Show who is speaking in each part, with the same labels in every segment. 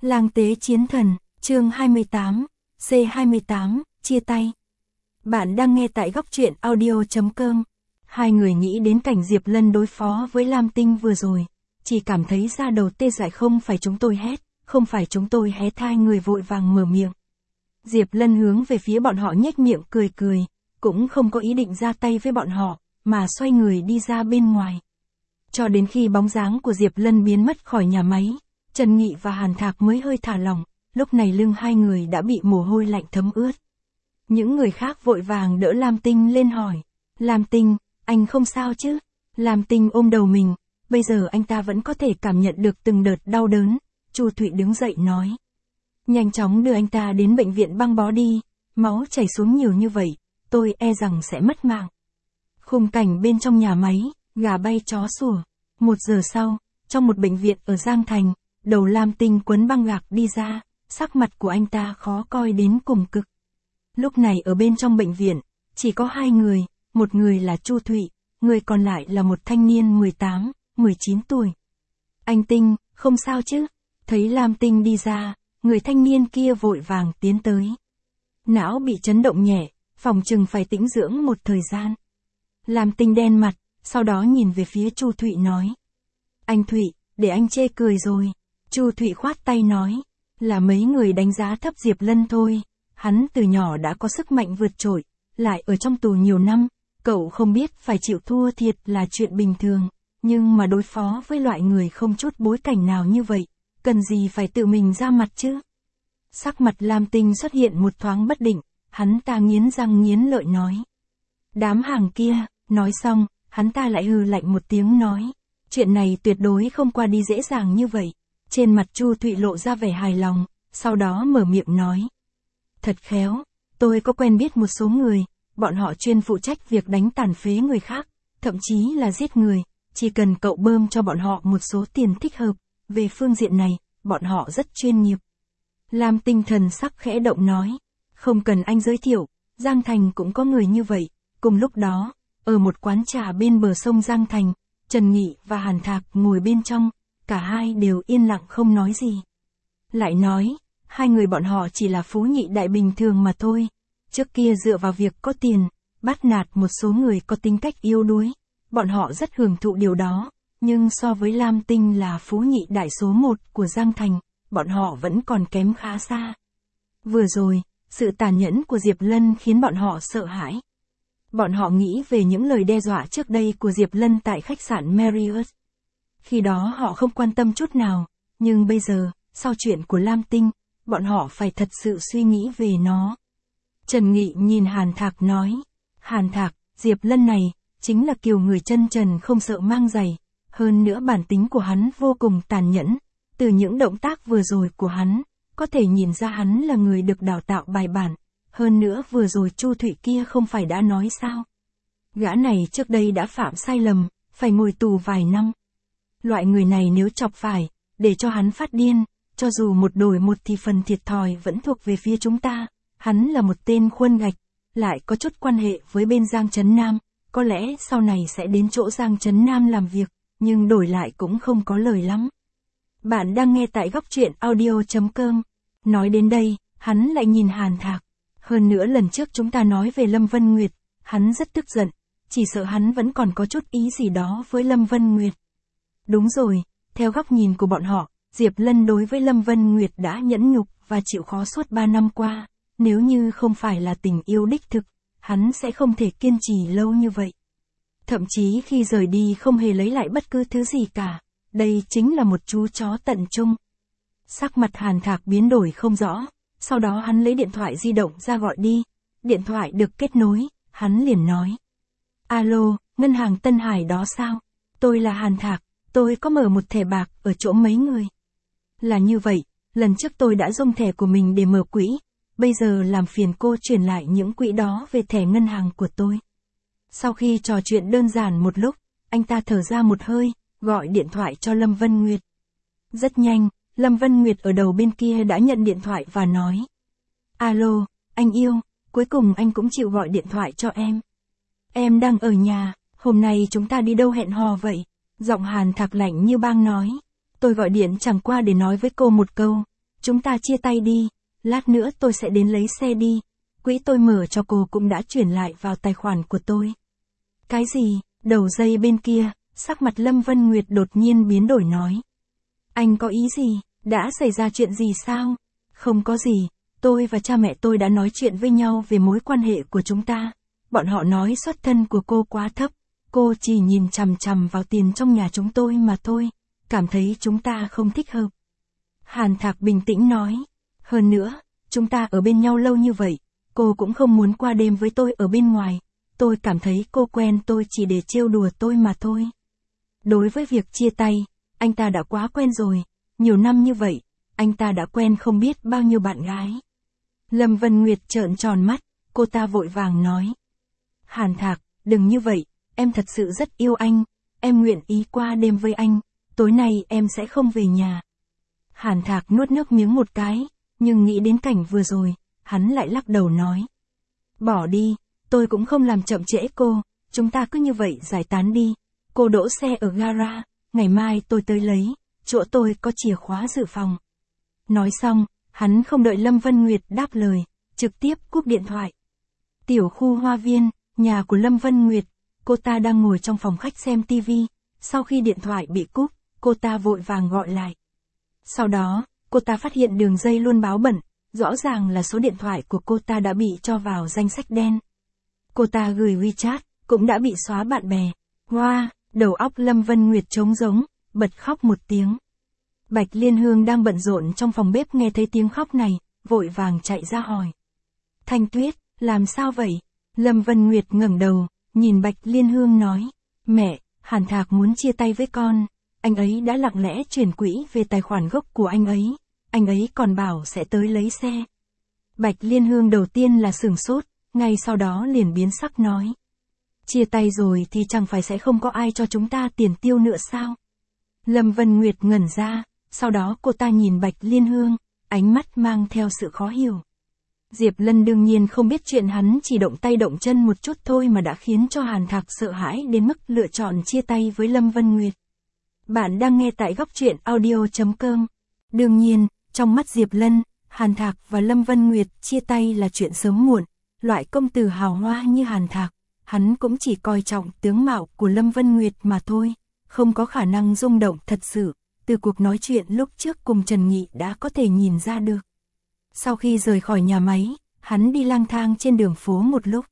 Speaker 1: Lang tế chiến thần, chương 28, C28, chia tay. Bạn đang nghe tại góc truyện audio.com. Hai người nghĩ đến cảnh Diệp Lân đối phó với Lam Tinh vừa rồi, chỉ cảm thấy da đầu tê dại. Không phải chúng tôi hét, không phải chúng tôi hét, hai người vội vàng mở miệng. Diệp Lân hướng về phía bọn họ nhếch miệng cười cười, cũng không có ý định ra tay với bọn họ, mà xoay người đi ra bên ngoài. Cho đến khi bóng dáng của Diệp Lân biến mất khỏi nhà máy, Trần Nghị và Hàn Thạc mới hơi thả lỏng, lúc này lưng hai người đã bị mồ hôi lạnh thấm ướt. Những người khác vội vàng đỡ Lam Tinh lên hỏi, Lam Tinh, anh không sao chứ? Lam Tinh ôm đầu mình, bây giờ anh ta vẫn có thể cảm nhận được từng đợt đau đớn. Chu Thụy đứng dậy nói, nhanh chóng đưa anh ta đến bệnh viện băng bó đi, máu chảy xuống nhiều như vậy, tôi e rằng sẽ mất mạng. Khung cảnh bên trong nhà máy, gà bay chó sủa. 1 giờ sau, trong một bệnh viện ở Giang Thành, đầu Lam Tinh quấn băng gạc đi ra, sắc mặt của anh ta khó coi đến cùng cực. Lúc này ở bên trong bệnh viện, chỉ có hai người, một người là Chu Thụy, người còn lại là một thanh niên 18, 19 tuổi. Anh Tinh, không sao chứ? Thấy Lam Tinh đi ra, người thanh niên kia vội vàng tiến tới. Não bị chấn động nhẹ, phòng chừng phải tĩnh dưỡng một thời gian. Lam Tinh đen mặt, sau đó nhìn về phía Chu Thụy nói. Anh Thụy, để anh chê cười rồi. Chu Thụy khoát tay nói, là mấy người đánh giá thấp Diệp Lân thôi. Hắn từ nhỏ đã có sức mạnh vượt trội, lại ở trong tù nhiều năm, cậu không biết phải chịu thua thiệt là chuyện bình thường, nhưng mà đối phó với loại người không chút bối cảnh nào như vậy, cần gì phải tự mình ra mặt chứ? Sắc mặt Lam Tinh xuất hiện một thoáng bất định, hắn ta nghiến răng nghiến lợi nói. Đám hàng kia, nói xong, hắn ta lại hừ lạnh một tiếng nói, chuyện này tuyệt đối không qua đi dễ dàng như vậy. Trên mặt Chu Thụy lộ ra vẻ hài lòng, sau đó mở miệng nói. Thật khéo, tôi có quen biết một số người, bọn họ chuyên phụ trách việc đánh tàn phế người khác, thậm chí là giết người, chỉ cần cậu bơm cho bọn họ một số tiền thích hợp, về phương diện này, bọn họ rất chuyên nghiệp. Lam Tinh thần sắc khẽ động nói, không cần anh giới thiệu, Giang Thành cũng có người như vậy. Cùng lúc đó, ở một quán trà bên bờ sông Giang Thành, Trần Nghị và Hàn Thạc ngồi bên trong, cả hai đều yên lặng không nói gì. Lại nói, hai người bọn họ chỉ là phú nhị đại bình thường mà thôi. Trước kia dựa vào việc có tiền, bắt nạt một số người có tính cách yếu đuối, bọn họ rất hưởng thụ điều đó, nhưng so với Lam Tinh là phú nhị đại số 1 của Giang Thành, bọn họ vẫn còn kém khá xa. Vừa rồi, sự tàn nhẫn của Diệp Lân khiến bọn họ sợ hãi. Bọn họ nghĩ về những lời đe dọa trước đây của Diệp Lân tại khách sạn Marriott. Khi đó họ không quan tâm chút nào, nhưng bây giờ, sau chuyện của Lam Tinh, bọn họ phải thật sự suy nghĩ về nó. Trần Nghị nhìn Hàn Thạc nói, Hàn Thạc, Diệp Lân này, chính là kiểu người chân trần không sợ mang giày, hơn nữa bản tính của hắn vô cùng tàn nhẫn, từ những động tác vừa rồi của hắn, có thể nhìn ra hắn là người được đào tạo bài bản, hơn nữa vừa rồi Chu Thụy kia không phải đã nói sao. Gã này trước đây đã phạm sai lầm, phải ngồi tù vài năm. Loại người này nếu chọc phải, để cho hắn phát điên, cho dù một đổi một thì phần thiệt thòi vẫn thuộc về phía chúng ta. Hắn là một tên khuôn gạch, lại có chút quan hệ với bên Giang Trấn Nam, có lẽ sau này sẽ đến chỗ Giang Trấn Nam làm việc, nhưng đổi lại cũng không có lời lắm. Bạn đang nghe tại góc truyện audio.com. Nói đến đây, hắn lại nhìn Hàn Thạc. Hơn nữa lần trước chúng ta nói về Lâm Vân Nguyệt, hắn rất tức giận, chỉ sợ hắn vẫn còn có chút ý gì đó với Lâm Vân Nguyệt. Đúng rồi, theo góc nhìn của bọn họ, Diệp Lân đối với Lâm Vân Nguyệt đã nhẫn nhục và chịu khó suốt 3 năm qua, nếu như không phải là tình yêu đích thực, hắn sẽ không thể kiên trì lâu như vậy. Thậm chí khi rời đi không hề lấy lại bất cứ thứ gì cả, đây chính là một chú chó tận trung. Sắc mặt Hàn Thạc biến đổi không rõ, sau đó hắn lấy điện thoại di động ra gọi đi, điện thoại được kết nối, hắn liền nói. Alo, ngân hàng Tân Hải đó sao? Tôi là Hàn Thạc, tôi có mở một thẻ bạc ở chỗ mấy người. Là như vậy, lần trước tôi đã dùng thẻ của mình để mở quỹ, bây giờ làm phiền cô chuyển lại những quỹ đó về thẻ ngân hàng của tôi. Sau khi trò chuyện đơn giản một lúc, anh ta thở ra một hơi, gọi điện thoại cho Lâm Vân Nguyệt. Rất nhanh, Lâm Vân Nguyệt ở đầu bên kia đã nhận điện thoại và nói. Alo, anh yêu, cuối cùng anh cũng chịu gọi điện thoại cho em. Em đang ở nhà, hôm nay chúng ta đi đâu hẹn hò vậy? Giọng Hàn Thạc lạnh như băng nói. Tôi gọi điện chẳng qua để nói với cô một câu, chúng ta chia tay đi, lát nữa tôi sẽ đến lấy xe đi, quỹ tôi mở cho cô cũng đã chuyển lại vào tài khoản của tôi. Cái gì? Đầu dây bên kia, sắc mặt Lâm Vân Nguyệt đột nhiên biến đổi nói. Anh có ý gì? Đã xảy ra chuyện gì sao? Không có gì, tôi và cha mẹ tôi đã nói chuyện với nhau về mối quan hệ của chúng ta. Bọn họ nói xuất thân của cô quá thấp, cô chỉ nhìn chằm chằm vào tiền trong nhà chúng tôi mà thôi, cảm thấy chúng ta không thích hợp. Hàn Thạc bình tĩnh nói, hơn nữa, chúng ta ở bên nhau lâu như vậy, cô cũng không muốn qua đêm với tôi ở bên ngoài, tôi cảm thấy cô quen tôi chỉ để trêu đùa tôi mà thôi. Đối với việc chia tay, anh ta đã quá quen rồi, nhiều năm như vậy, anh ta đã quen không biết bao nhiêu bạn gái. Lâm Vân Nguyệt trợn tròn mắt, cô ta vội vàng nói. Hàn Thạc, đừng như vậy, em thật sự rất yêu anh, em nguyện ý qua đêm với anh, tối nay em sẽ không về nhà. Hàn Thạc nuốt nước miếng một cái, nhưng nghĩ đến cảnh vừa rồi, hắn lại lắc đầu nói. Bỏ đi, tôi cũng không làm chậm trễ cô, chúng ta cứ như vậy giải tán đi, cô đỗ xe ở gara, ngày mai tôi tới lấy, chỗ tôi có chìa khóa dự phòng. Nói xong, hắn không đợi Lâm Vân Nguyệt đáp lời, trực tiếp cúp điện thoại. Tiểu khu Hoa Viên, nhà của Lâm Vân Nguyệt, cô ta đang ngồi trong phòng khách xem tivi, sau khi điện thoại bị cúp, cô ta vội vàng gọi lại. Sau đó, cô ta phát hiện đường dây luôn báo bận, rõ ràng là số điện thoại của cô ta đã bị cho vào danh sách đen. Cô ta gửi WeChat, cũng đã bị xóa bạn bè. Wow, đầu óc Lâm Vân Nguyệt trống rỗng, bật khóc một tiếng. Bạch Liên Hương đang bận rộn trong phòng bếp nghe thấy tiếng khóc này, vội vàng chạy ra hỏi. Thanh Tuyết, làm sao vậy? Lâm Vân Nguyệt ngẩng đầu, nhìn Bạch Liên Hương nói. Mẹ, Hàn Thạc muốn chia tay với con, anh ấy đã lặng lẽ chuyển quỹ về tài khoản gốc của anh ấy còn bảo sẽ tới lấy xe. Bạch Liên Hương đầu tiên là sửng sốt, ngay sau đó liền biến sắc nói. Chia tay rồi thì chẳng phải sẽ không có ai cho chúng ta tiền tiêu nữa sao? Lâm Vân Nguyệt ngẩn ra, sau đó cô ta nhìn Bạch Liên Hương, ánh mắt mang theo sự khó hiểu. Diệp Lân đương nhiên không biết chuyện hắn chỉ động tay động chân một chút thôi mà đã khiến cho Hàn Thạc sợ hãi đến mức lựa chọn chia tay với Lâm Vân Nguyệt. Bạn đang nghe tại góc truyện audio.com. Đương nhiên, trong mắt Diệp Lân, Hàn Thạc và Lâm Vân Nguyệt chia tay là chuyện sớm muộn, loại công tử hào hoa như Hàn Thạc, hắn cũng chỉ coi trọng tướng mạo của Lâm Vân Nguyệt mà thôi, không có khả năng rung động thật sự, từ cuộc nói chuyện lúc trước cùng Trần Nghị đã có thể nhìn ra được. Sau khi rời khỏi nhà máy, hắn đi lang thang trên đường phố một lúc.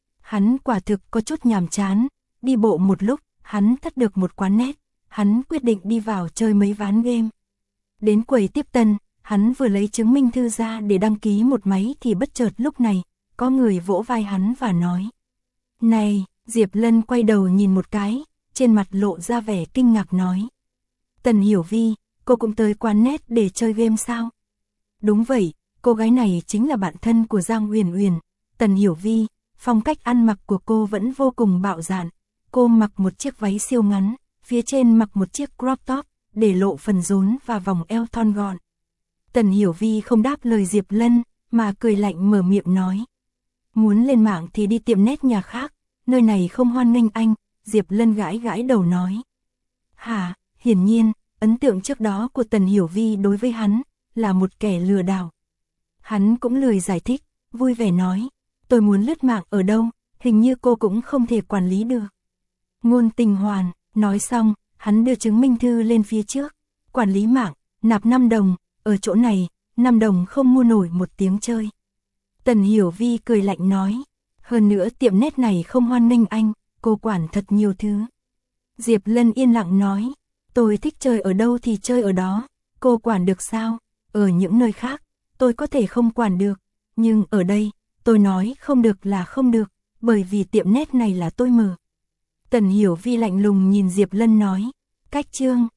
Speaker 1: Hắn quả thực có chút nhàm chán, đi bộ một lúc, hắn thắt được một quán net, hắn quyết định đi vào chơi mấy ván game. Đến quầy tiếp tân, hắn vừa lấy chứng minh thư ra để đăng ký một máy thì bất chợt lúc này, có người vỗ vai hắn và nói. Này, Diệp Lân quay đầu nhìn một cái, trên mặt lộ ra vẻ kinh ngạc nói. Tần Hiểu Vi, cô cũng tới quán net để chơi game sao? Đúng vậy, cô gái này chính là bạn thân của Giang Uyển Uyển, Tần Hiểu Vi, phong cách ăn mặc của cô vẫn vô cùng bạo dạn. Cô mặc một chiếc váy siêu ngắn, phía trên mặc một chiếc crop top, để lộ phần rốn và vòng eo thon gọn. Tần Hiểu Vi không đáp lời Diệp Lân, mà cười lạnh mở miệng nói. Muốn lên mạng thì đi tiệm net nhà khác, nơi này không hoan nghênh anh, Diệp Lân gãi gãi đầu nói. Hả, hiển nhiên, ấn tượng trước đó của Tần Hiểu Vi đối với hắn, là một kẻ lừa đảo. Hắn cũng lười giải thích, vui vẻ nói. Tôi muốn lướt mạng ở đâu, hình như cô cũng không thể quản lý được. Ngôn Tình Hoàn, nói xong, hắn đưa chứng minh thư lên phía trước. Quản lý mạng, nạp 5 đồng, ở chỗ này, 5 đồng không mua nổi một tiếng chơi. Tần Hiểu Vi cười lạnh nói. Hơn nữa tiệm net này không hoan nghênh anh, cô quản thật nhiều thứ. Diệp Lân yên lặng nói. Tôi thích chơi ở đâu thì chơi ở đó, cô quản được sao? Ở những nơi khác, tôi có thể không quản được, nhưng ở đây, tôi nói không được là không được, bởi vì tiệm net này là tôi mở. Tần Hiểu Vi lạnh lùng nhìn Diệp Lân nói. Cách chương